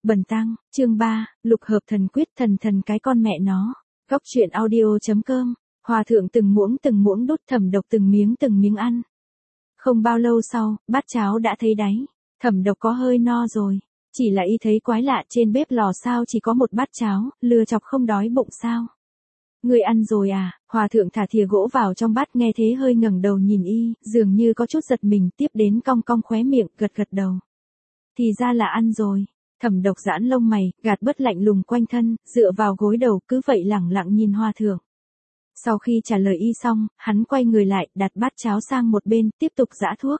Bần tăng, chương 3, lục hợp thần quyết thần cái con mẹ nó. Góc truyện audio.com. Hòa thượng từng muỗng đút Thẩm Độc từng miếng ăn. Không bao lâu sau, bát cháo đã thấy đáy. Thẩm Độc có hơi no rồi. Chỉ là y thấy quái lạ, trên bếp lò sao chỉ có một bát cháo, lừa chọc không đói bụng sao? Người ăn rồi à? Hòa thượng thả thìa gỗ vào trong bát, nghe thế hơi ngẩng đầu nhìn y, dường như có chút giật mình, tiếp đến cong khóe miệng, gật đầu. Thì ra là ăn rồi. Thẩm Độc giãn lông mày, gạt bớt lạnh lùng quanh thân, dựa vào gối đầu, cứ vậy lẳng lặng nhìn hòa thượng. Sau khi trả lời y xong, hắn quay người lại, đặt bát cháo sang một bên, tiếp tục giã thuốc.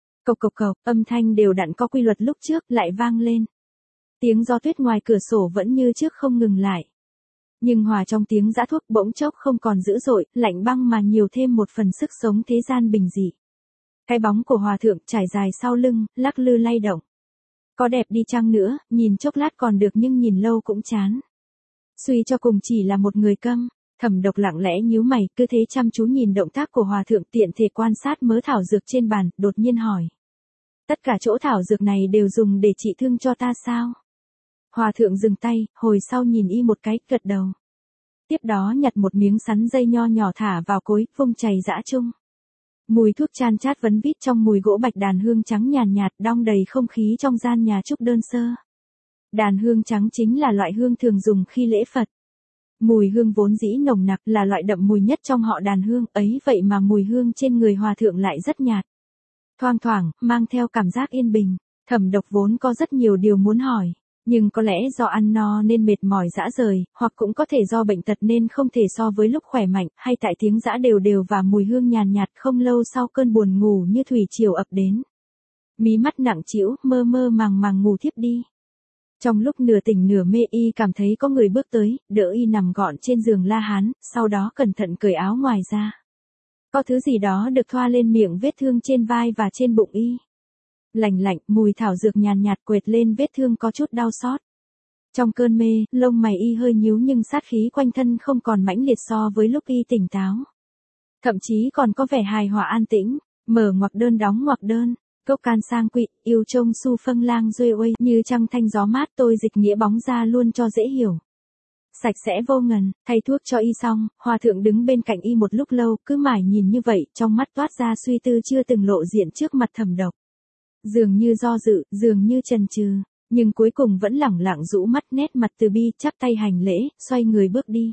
Cộc, âm thanh đều đặn có quy luật lúc trước, lại vang lên. Tiếng gió tuyết ngoài cửa sổ vẫn như trước không ngừng lại. Nhưng hòa trong tiếng giã thuốc bỗng chốc không còn dữ dội, lạnh băng mà nhiều thêm một phần sức sống thế gian bình dị. Cái bóng của hòa thượng trải dài sau lưng, lắc lư lay động. Có đẹp đi chăng nữa, nhìn chốc lát còn được nhưng nhìn lâu cũng chán. Suy cho cùng chỉ là một người câm. Thẩm Độc lặng lẽ nhíu mày, cứ thế chăm chú nhìn động tác của hòa thượng, tiện thể quan sát mớ thảo dược trên bàn, đột nhiên hỏi. Tất cả chỗ thảo dược này đều dùng để trị thương cho ta sao? Hòa thượng dừng tay, hồi sau nhìn y một cái, gật đầu. Tiếp đó nhặt một miếng sắn dây nho nhỏ thả vào cối, vung chày giã chung. Mùi thuốc chan chát vấn vít trong mùi gỗ bạch đàn hương trắng nhàn nhạt, đong đầy không khí trong gian nhà trúc đơn sơ. Đàn hương trắng chính là loại hương thường dùng khi lễ Phật. Mùi hương vốn dĩ nồng nặc, là loại đậm mùi nhất trong họ đàn hương, ấy vậy mà mùi hương trên người hòa thượng lại rất nhạt. Thoang thoảng, mang theo cảm giác yên bình. Thẩm Độc vốn có rất nhiều điều muốn hỏi, nhưng có lẽ do ăn no nên mệt mỏi rã rời, hoặc cũng có thể do bệnh tật nên không thể so với lúc khỏe mạnh, hay tại tiếng giã đều và mùi hương nhàn nhạt không lâu sau cơn buồn ngủ như thủy triều ập đến. Mí mắt nặng trĩu, mơ màng ngủ thiếp đi. Trong lúc nửa tỉnh nửa mê y cảm thấy có người bước tới, đỡ y nằm gọn trên giường La Hán, sau đó cẩn thận cởi áo ngoài ra. Có thứ gì đó được thoa lên miệng vết thương trên vai và trên bụng y. Lạnh, mùi thảo dược nhàn nhạt quệt lên vết thương có chút đau xót. Trong cơn mê, lông mày y hơi nhíu nhưng sát khí quanh thân không còn mãnh liệt so với lúc y tỉnh táo. Thậm chí còn có vẻ hài hòa an tĩnh, mở ngoặc đơn đóng ngoặc đơn. Cốc can sang quỵ, yêu trông su phân lang duê uây, như trăng thanh gió mát tôi dịch nghĩa bóng ra luôn cho dễ hiểu. Sạch sẽ vô ngần, thay thuốc cho y xong, hòa thượng đứng bên cạnh y một lúc lâu, cứ mải nhìn như vậy, trong mắt toát ra suy tư chưa từng lộ diện trước mặt Thẩm Độc. Dường như do dự, dường như chần chừ, nhưng cuối cùng vẫn lẳng lặng rũ mắt, nét mặt từ bi, chắp tay hành lễ, xoay người bước đi.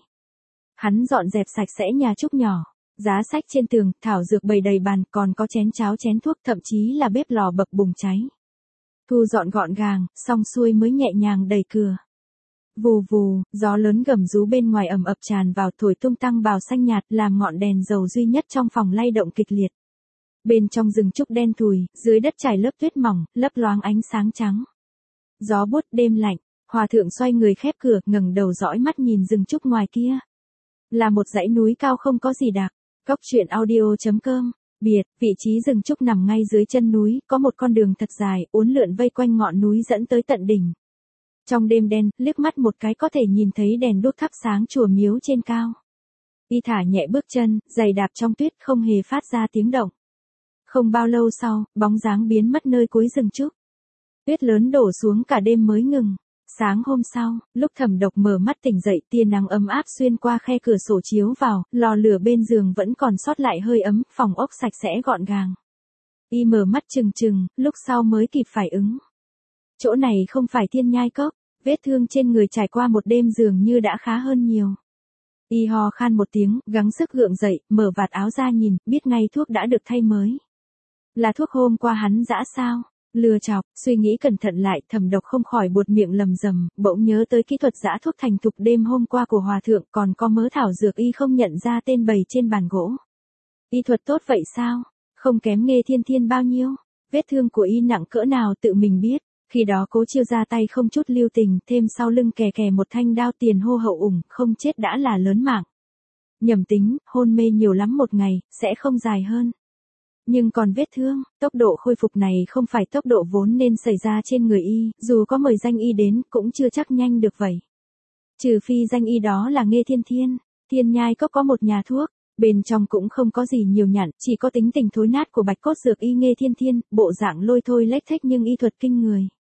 Hắn dọn dẹp sạch sẽ nhà trúc nhỏ. Giá sách trên tường, thảo dược bày đầy bàn, còn có chén cháo chén thuốc, thậm chí là bếp lò bập bùng cháy. Thu dọn gọn gàng, xong xuôi mới nhẹ nhàng đẩy cửa. Vù, gió lớn gầm rú bên ngoài ầm ập tràn vào, thổi tung tăng bào xanh nhạt, làm ngọn đèn dầu duy nhất trong phòng lay động kịch liệt. Bên trong rừng trúc đen thùi, dưới đất trải lớp tuyết mỏng, lấp loáng ánh sáng trắng. Gió buốt, đêm lạnh, hòa thượng xoay người khép cửa, ngẩng đầu dõi mắt nhìn rừng trúc ngoài kia. Là một dãy núi cao không có gì đặc. Góc truyện audio.com. Biệt, vị trí rừng trúc nằm ngay dưới chân núi, có một con đường thật dài, uốn lượn vây quanh ngọn núi dẫn tới tận đỉnh. Trong đêm đen, liếc mắt một cái có thể nhìn thấy đèn đuốc thắp sáng chùa miếu trên cao. Y thả nhẹ bước chân, giày đạp trong tuyết không hề phát ra tiếng động. Không bao lâu sau, bóng dáng biến mất nơi cuối rừng trúc. Tuyết lớn đổ xuống cả đêm mới ngừng. Sáng hôm sau, lúc Thẩm Độc mở mắt tỉnh dậy, tia nắng ấm áp xuyên qua khe cửa sổ chiếu vào, lò lửa bên giường vẫn còn sót lại hơi ấm, phòng ốc sạch sẽ gọn gàng. Y mở mắt trừng, lúc sau mới kịp phản ứng. Chỗ này không phải Thiên Nhai Cốc, vết thương trên người trải qua một đêm dường như đã khá hơn nhiều. Y ho khan một tiếng, gắng sức gượng dậy, mở vạt áo ra nhìn, biết ngay thuốc đã được thay mới. Là thuốc hôm qua hắn giã sao? Lừa chọc, suy nghĩ cẩn thận lại, Thẩm Độc không khỏi buột miệng lầm rầm, bỗng nhớ tới kỹ thuật giã thuốc thành thục đêm hôm qua của hòa thượng, còn có mớ thảo dược y không nhận ra tên bày trên bàn gỗ. Y thuật tốt vậy sao? Không kém Nghê Thiên bao nhiêu. Vết thương của y nặng cỡ nào tự mình biết, khi đó Cố Chiêu ra tay không chút lưu tình, thêm sau lưng kè một thanh đao tiền hô hậu ủng, không chết đã là lớn mạng. Nhầm tính, hôn mê nhiều lắm một ngày, sẽ không dài hơn. Nhưng còn vết thương, tốc độ khôi phục này không phải tốc độ vốn nên xảy ra trên người y, dù có mời danh y đến, cũng chưa chắc nhanh được vậy. Trừ phi danh y đó là Nghê Thiên. Thiên Nhai Cốc có một nhà thuốc, bên trong cũng không có gì nhiều nhặn, chỉ có tính tình thối nát của bạch cốt dược y Nghê Thiên, bộ dạng lôi thôi lếch thếch nhưng y thuật kinh người.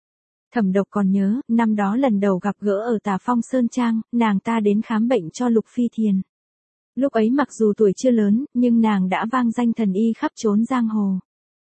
Thẩm Độc còn nhớ, năm đó lần đầu gặp gỡ ở Tà Phong Sơn Trang, nàng ta đến khám bệnh cho Lục Phi Thiền. Lúc ấy mặc dù tuổi chưa lớn, nhưng nàng đã vang danh thần y khắp chốn giang hồ.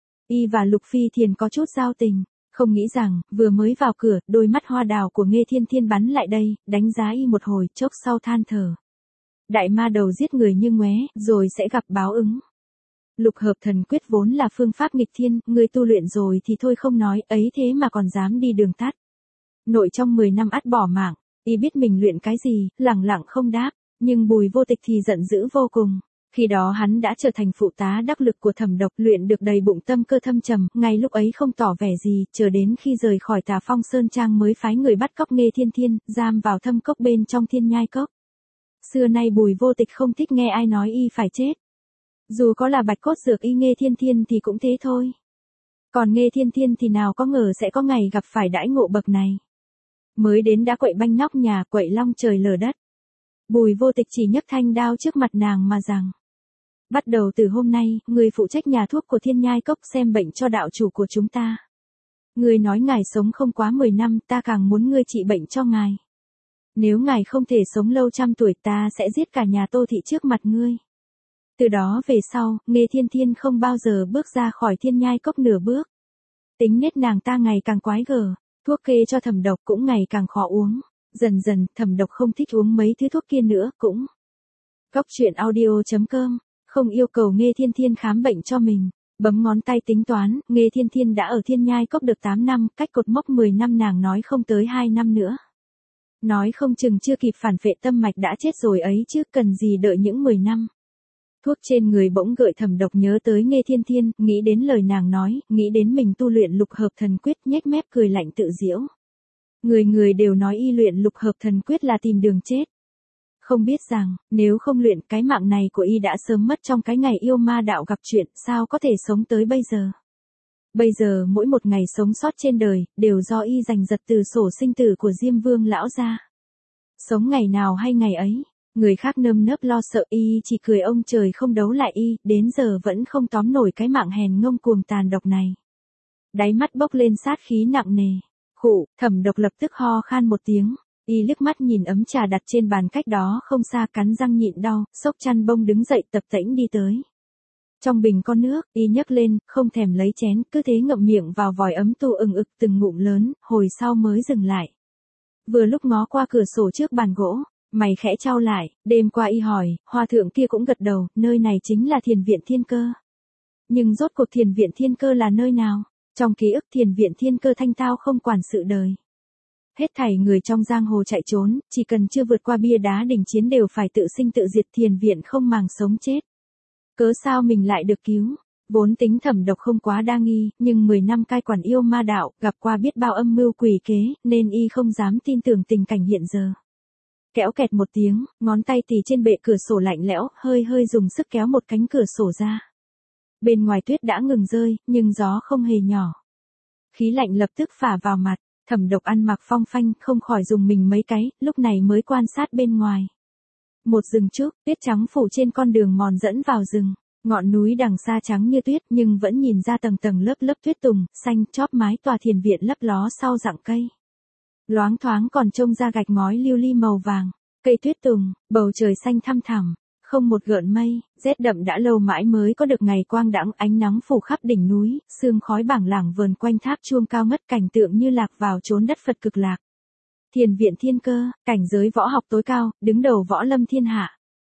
Y và Lục Phi Thiền có chút giao tình, không nghĩ rằng, vừa mới vào cửa, đôi mắt hoa đào của Nghê Thiên Thiên bắn lại đây, đánh giá Y một hồi, chốc sau than thở. Đại ma đầu giết người như ngoé, rồi sẽ gặp báo ứng. Lục hợp thần quyết vốn là phương pháp nghịch thiên, người tu luyện rồi thì thôi không nói, ấy thế mà còn dám đi đường tắt. Nội trong 10 năm ắt bỏ mạng, Y biết mình luyện cái gì, lẳng lặng không đáp, nhưng Bùi Vô Tịch thì giận dữ vô cùng. Khi đó hắn đã trở thành phụ tá đắc lực của Thẩm Độc, luyện được đầy bụng tâm cơ thâm trầm, ngay lúc ấy không tỏ vẻ gì, chờ đến khi rời khỏi Tà Phong Sơn Trang mới phái người bắt cóc Nghê Thiên Thiên, giam vào thâm cốc bên trong Thiên Nhai Cốc. Xưa nay Bùi Vô Tịch không thích nghe ai nói Y phải chết. Dù có là bạch cốt dược Y Nghê Thiên Thiên thì cũng thế thôi. Còn Nghê Thiên Thiên thì nào có ngờ sẽ có ngày gặp phải đãi ngộ bậc này. Mới đến đã quậy banh nóc nhà, quậy long trời lở đất. Bùi Vô Tịch chỉ nhấc thanh đao trước mặt nàng mà rằng: bắt đầu từ hôm nay, người phụ trách nhà thuốc của Thiên Nhai Cốc xem bệnh cho đạo chủ của chúng ta. Người nói ngài sống không quá 10 năm, ta càng muốn ngươi trị bệnh cho ngài. Nếu ngài không thể sống lâu trăm tuổi, ta sẽ giết cả nhà Tô Thị trước mặt ngươi. Từ đó về sau, Nghê Thiên Thiên không bao giờ bước ra khỏi Thiên Nhai Cốc nửa bước. Tính nết nàng ta ngày càng quái gở, thuốc kê cho Thẩm Độc cũng ngày càng khó uống. Dần dần, Thẩm Độc không thích uống mấy thứ thuốc kia nữa, cũng. Góc truyện audio.com, không yêu cầu Nghê Thiên Thiên khám bệnh cho mình. Bấm ngón tay tính toán, Nghê Thiên Thiên đã ở Thiên Nhai Cốc được 8 năm, cách cột mốc 10 năm nàng nói không tới 2 năm nữa. Nói không chừng chưa kịp phản phệ tâm mạch đã chết rồi ấy chứ, cần gì đợi những 10 năm. Thuốc trên người bỗng gợi Thẩm Độc nhớ tới Nghê Thiên Thiên, nghĩ đến lời nàng nói, nghĩ đến mình tu luyện lục hợp thần quyết, nhếch mép cười lạnh tự giễu. Người đều nói Y luyện lục hợp thần quyết là tìm đường chết. Không biết rằng, nếu không luyện, cái mạng này của Y đã sớm mất trong cái ngày yêu ma đạo gặp chuyện, sao có thể sống tới bây giờ. Bây giờ mỗi một ngày sống sót trên đời, đều do Y giành giật từ sổ sinh tử của Diêm Vương lão gia. Sống ngày nào hay ngày ấy, người khác nơm nớp lo sợ, Y chỉ cười ông trời không đấu lại Y, đến giờ vẫn không tóm nổi cái mạng hèn ngông cuồng tàn độc này. Đáy mắt bốc lên sát khí nặng nề. Khụ, Thẩm Độc lập tức ho khan một tiếng. Y liếc mắt nhìn ấm trà đặt trên bàn cách đó không xa, cắn răng nhịn đau, xốc chăn bông đứng dậy tập tễnh đi tới. Trong bình có nước, Y nhấc lên, không thèm lấy chén, cứ thế ngậm miệng vào vòi ấm tu ừng ực từng ngụm lớn, hồi sau mới dừng lại. Vừa lúc ngó qua cửa sổ trước bàn gỗ, mày khẽ chau lại, đêm qua Y hỏi, hòa thượng kia cũng gật đầu, nơi này chính là Thiền Viện Thiên Cơ. Nhưng rốt cuộc Thiền Viện Thiên Cơ là nơi nào? Trong ký ức Thiền Viện Thiên Cơ thanh tao không quản sự đời. Hết thảy người trong giang hồ chạy trốn, chỉ cần chưa vượt qua bia đá đỉnh chiến đều phải tự sinh tự diệt, Thiền Viện không màng sống chết. Cớ sao mình lại được cứu? Vốn tính Thẩm Độc không quá đa nghi, nhưng 10 năm cai quản yêu ma đạo, gặp qua biết bao âm mưu quỷ kế, nên Y không dám tin tưởng tình cảnh hiện giờ. Kéo kẹt một tiếng, ngón tay tì trên bệ cửa sổ lạnh lẽo, hơi dùng sức kéo một cánh cửa sổ ra. Bên ngoài tuyết đã ngừng rơi, nhưng gió không hề nhỏ. Khí lạnh lập tức phả vào mặt. Thẩm Độc ăn mặc phong phanh, không khỏi dùng mình mấy cái, lúc này mới quan sát bên ngoài. Một rừng trúc, tuyết trắng phủ trên con đường mòn dẫn vào rừng. Ngọn núi đằng xa trắng như tuyết, nhưng vẫn nhìn ra tầng tầng lớp lớp tuyết tùng, xanh chóp mái tòa thiền viện lấp ló sau rặng cây. Loáng thoáng còn trông ra gạch ngói lưu ly màu vàng, cây tuyết tùng, bầu trời xanh thăm thẳm, không một gợn mây, rét đậm đã lâu mãi mới có được ngày quang đãng, ánh nắng phủ khắp đỉnh núi, sương khói bảng lảng vờn quanh tháp chuông cao ngất, cảnh tượng như lạc vào chốn đất Phật cực lạc. Thiền Viện Thiên Cơ, cảnh giới võ học tối cao, đứng đầu võ lâm thiên hạ.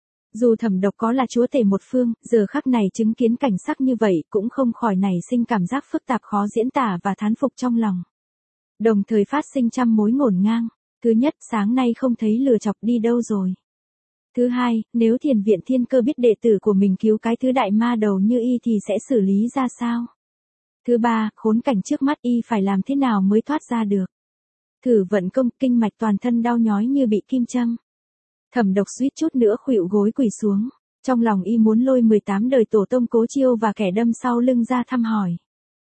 Dù Thẩm Độc có là chúa tể một phương, giờ khắc này chứng kiến cảnh sắc như vậy cũng không khỏi nảy sinh cảm giác phức tạp khó diễn tả và thán phục trong lòng. Đồng thời phát sinh trăm mối ngổn ngang. Thứ nhất, sáng nay không thấy lừa chọc đi đâu rồi. Thứ hai, nếu Thiền Viện Thiên Cơ biết đệ tử của mình cứu cái thứ đại ma đầu như Y thì sẽ xử lý ra sao? Thứ ba, khốn cảnh trước mắt Y phải làm thế nào mới thoát ra được? Thử vận công, kinh mạch toàn thân đau nhói như bị kim châm. Thẩm Độc suýt chút nữa khuỵu gối quỳ xuống. Trong lòng Y muốn lôi 18 đời tổ tông Cố Chiêu và kẻ đâm sau lưng ra thăm hỏi.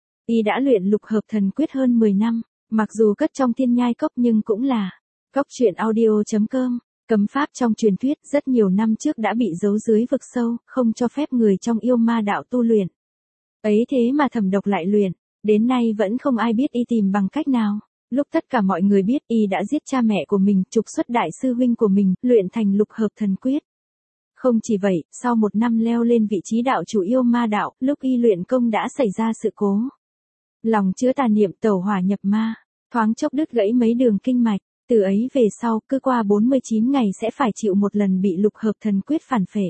Y đã luyện lục hợp thần quyết hơn 10 năm, mặc dù cất trong Thiên Nhai Cốc nhưng cũng là. Góc truyện audio.com. Cấm pháp trong truyền thuyết rất nhiều năm trước đã bị giấu dưới vực sâu, không cho phép người trong yêu ma đạo tu luyện. Ấy thế mà Thẩm Độc lại luyện, đến nay vẫn không ai biết Y tìm bằng cách nào. Lúc tất cả mọi người biết y đã giết cha mẹ của mình, trục xuất đại sư huynh của mình, luyện thành lục hợp thần quyết. Không chỉ vậy, sau 1 năm leo lên vị trí đạo chủ yêu ma đạo, lúc y luyện công đã xảy ra sự cố. Lòng chứa tà niệm tẩu hỏa nhập ma, thoáng chốc đứt gãy mấy đường kinh mạch, từ ấy về sau, cứ qua 49 ngày sẽ phải chịu một lần bị lục hợp thần quyết phản phệ.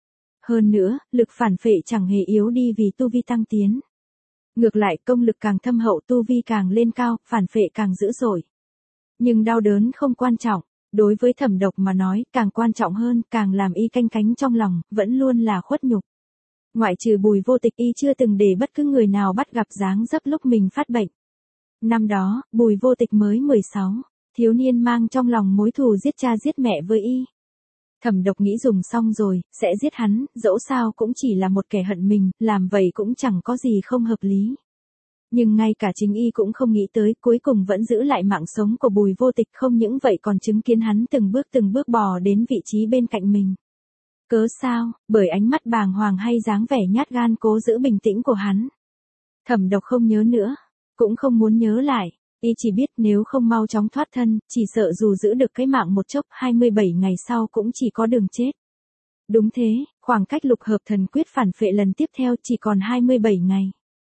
Hơn nữa, lực phản phệ chẳng hề yếu đi vì tu vi tăng tiến. Ngược lại, công lực càng thâm hậu, tu vi càng lên cao, phản phệ càng dữ dội. Nhưng đau đớn không quan trọng, đối với Thẩm Độc mà nói, càng quan trọng hơn, càng làm y canh cánh trong lòng, vẫn luôn là khuất nhục. Ngoại trừ Bùi Vô Tịch, y chưa từng để bất cứ người nào bắt gặp dáng dấp lúc mình phát bệnh. Năm đó, Bùi Vô Tịch mới 16, thiếu niên mang trong lòng mối thù giết cha giết mẹ với y. Thẩm Độc nghĩ dùng xong rồi, sẽ giết hắn, dẫu sao cũng chỉ là một kẻ hận mình, làm vậy cũng chẳng có gì không hợp lý. Nhưng ngay cả chính y cũng không nghĩ tới, cuối cùng vẫn giữ lại mạng sống của Bùi Vô Tịch, không những vậy còn chứng kiến hắn từng bước bò đến vị trí bên cạnh mình. Cớ sao? Bởi ánh mắt bàng hoàng hay dáng vẻ nhát gan cố giữ bình tĩnh của hắn. Thẩm Độc không nhớ nữa, cũng không muốn nhớ lại. Y chỉ biết nếu không mau chóng thoát thân, chỉ sợ dù giữ được cái mạng một chốc, 27 ngày sau cũng chỉ có đường chết. Đúng thế, khoảng cách lục hợp thần quyết phản phệ lần tiếp theo chỉ còn 27 ngày.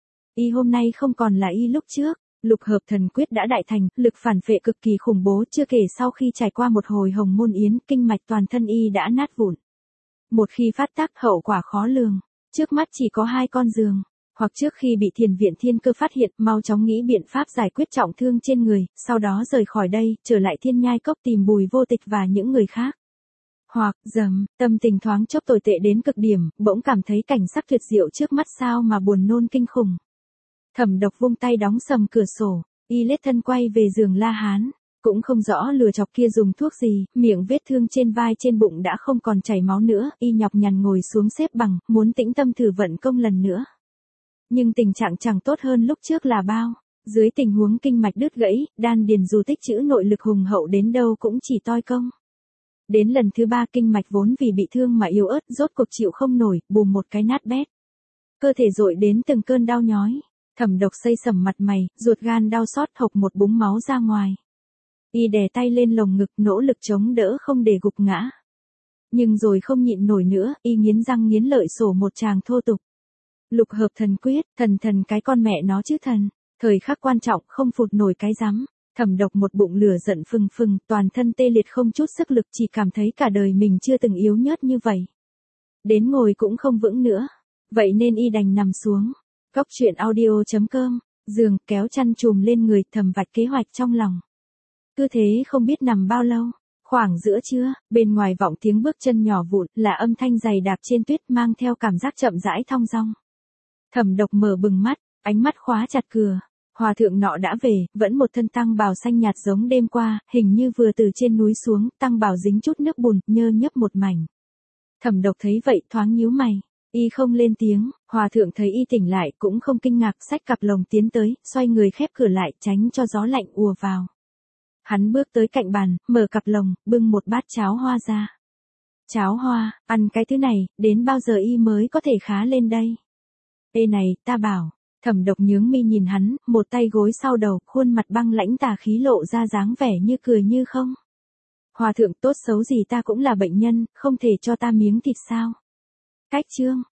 Y hôm nay không còn là y lúc trước, lục hợp thần quyết đã đại thành, lực phản phệ cực kỳ khủng bố, chưa kể sau khi trải qua một hồi hồng môn yến, kinh mạch toàn thân y đã nát vụn. Một khi phát tác hậu quả khó lường, trước mắt chỉ có 2 con giường. Hoặc trước khi bị Thiền viện Thiên Cơ phát hiện, mau chóng nghĩ biện pháp giải quyết trọng thương trên người, sau đó rời khỏi đây, trở lại Thiên Nhai Cốc tìm Bùi Vô Tịch và những người khác. Hoặc, tâm tình thoáng chốc tồi tệ đến cực điểm, bỗng cảm thấy cảnh sắc tuyệt diệu trước mắt sao mà buồn nôn kinh khủng. Thẩm Độc vung tay đóng sầm cửa sổ, y lết thân quay về giường La Hán. Cũng không rõ lừa chọc kia dùng thuốc gì, miệng vết thương trên vai trên bụng đã không còn chảy máu nữa, y nhọc nhằn ngồi xuống xếp bằng, muốn tĩnh tâm thử vận công lần nữa. Nhưng tình trạng chẳng tốt hơn lúc trước là bao. Dưới tình huống kinh mạch đứt gãy, đan điền dù tích trữ nội lực hùng hậu đến đâu cũng chỉ toi công. Đến lần thứ 3 kinh mạch vốn vì bị thương mà yếu ớt, rốt cuộc chịu không nổi, bùm một cái nát bét. Cơ thể dội đến từng cơn đau nhói. Thẩm Độc xây sẩm mặt mày, ruột gan đau xót, hộc một búng máu ra ngoài. Y đè tay lên lồng ngực, nỗ lực chống đỡ không để gục ngã. Nhưng rồi không nhịn nổi nữa, y nghiến răng nghiến lợi sổ một tràng thô tục. Lục hợp thần quyết, thần cái con mẹ nó chứ thần. Thời khắc quan trọng không phụt nổi cái rắm. Thẩm Độc một bụng lửa giận phừng phừng, toàn thân tê liệt không chút sức lực, chỉ cảm thấy cả đời mình chưa từng yếu nhớt như vậy. Đến ngồi cũng không vững nữa. Vậy nên y đành nằm xuống. Góc truyện audio.com, giường, kéo chăn chùm lên người, thầm vạch kế hoạch trong lòng. Cứ thế không biết nằm bao lâu. Khoảng giữa trưa, bên ngoài vọng tiếng bước chân nhỏ vụn, là âm thanh giày đạp trên tuyết mang theo cảm giác chậm rãi thong dong. Thẩm Độc mở bừng mắt, ánh mắt khóa chặt cửa. Hòa thượng nọ đã về, vẫn một thân tăng bào xanh nhạt giống đêm qua, hình như vừa từ trên núi xuống, tăng bào dính chút nước bùn, nhơ nhấp một mảnh. Thẩm Độc thấy vậy thoáng nhíu mày, y không lên tiếng, hòa thượng thấy y tỉnh lại cũng không kinh ngạc, xách cặp lồng tiến tới, xoay người khép cửa lại, tránh cho gió lạnh ùa vào. Hắn bước tới cạnh bàn, mở cặp lồng, bưng một bát cháo hoa ra. Cháo hoa, ăn cái thứ này, đến bao giờ y mới có thể khá lên đây? Ê này, ta bảo. Thẩm Độc nhướng mi nhìn hắn, một tay gối sau đầu, khuôn mặt băng lãnh tà khí lộ ra dáng vẻ như cười như không. Hòa thượng, tốt xấu gì ta cũng là bệnh nhân, không thể cho ta miếng thịt sao? Cách chương.